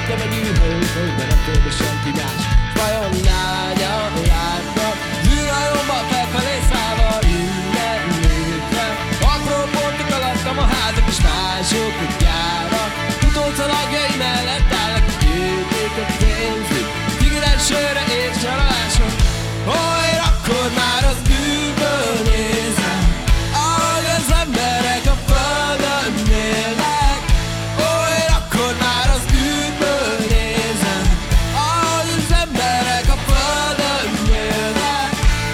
építettem egy űrhajót, amiben nem fér senki más. Vajon lányan látnak, űrhajómban felfelé szállva innen nézve. Apró pontok alattam a házak és mások a gyárak. Utószalagjai mellett állnak a képék a pénzük, figurás sörre és csalások. Olyan akkor már az űrből nézem, ahogy az emberek a földön élnek. Olyan akkor már az űrből nézem, ahogy az emberek a földön élnek.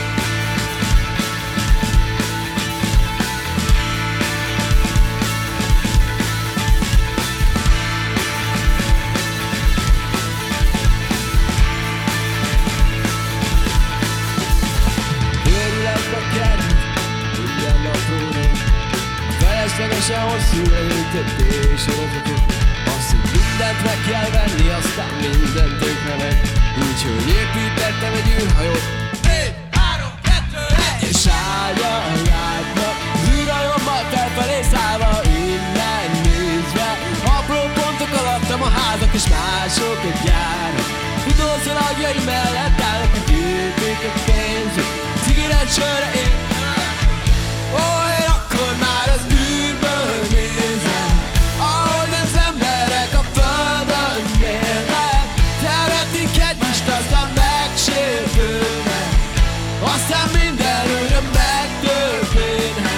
Feleslegesen hosszú elültetés adatok. Azt, hogy mindent meg kell venni, aztán mindent tönkre megy. Úgyhogy építettem egy űrhajót. 4, 3, 2, 1 és álljan látnak, űrhajómmal felfelé szállva innen nézve. Apró pontok alattam a házak és mások a gyárak. Futószalagjai mellett állnak a képék a pénzük, cigarett sörre én. Olyan akkor már az űrből nézem, ahogy az emberek a földön élnek. Szeretik egymást, aztán megsértődnek, aztán minden öröm megtörténhet.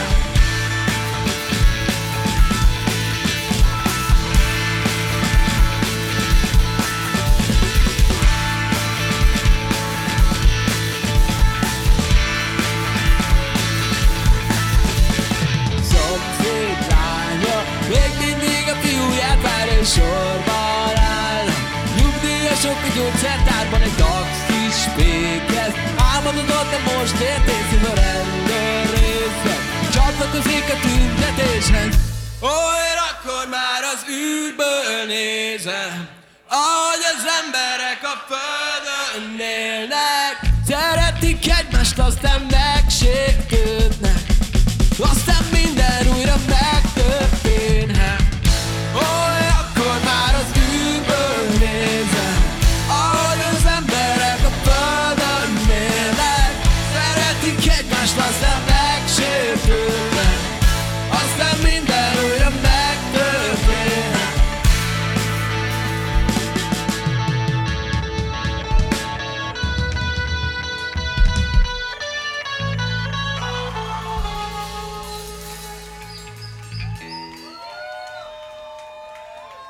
Még mindig a fiúját várja és sorban áll. Nyugdíjasok a gyógyszertárban egy taxis fékez. Álmododott, de most értészív a rendőrészre. Csatlakozik a tüntetéshez. Olyan akkor már az űrből nézem, ahogy az emberek a földön élnek. Szeretik egymást, aztán meg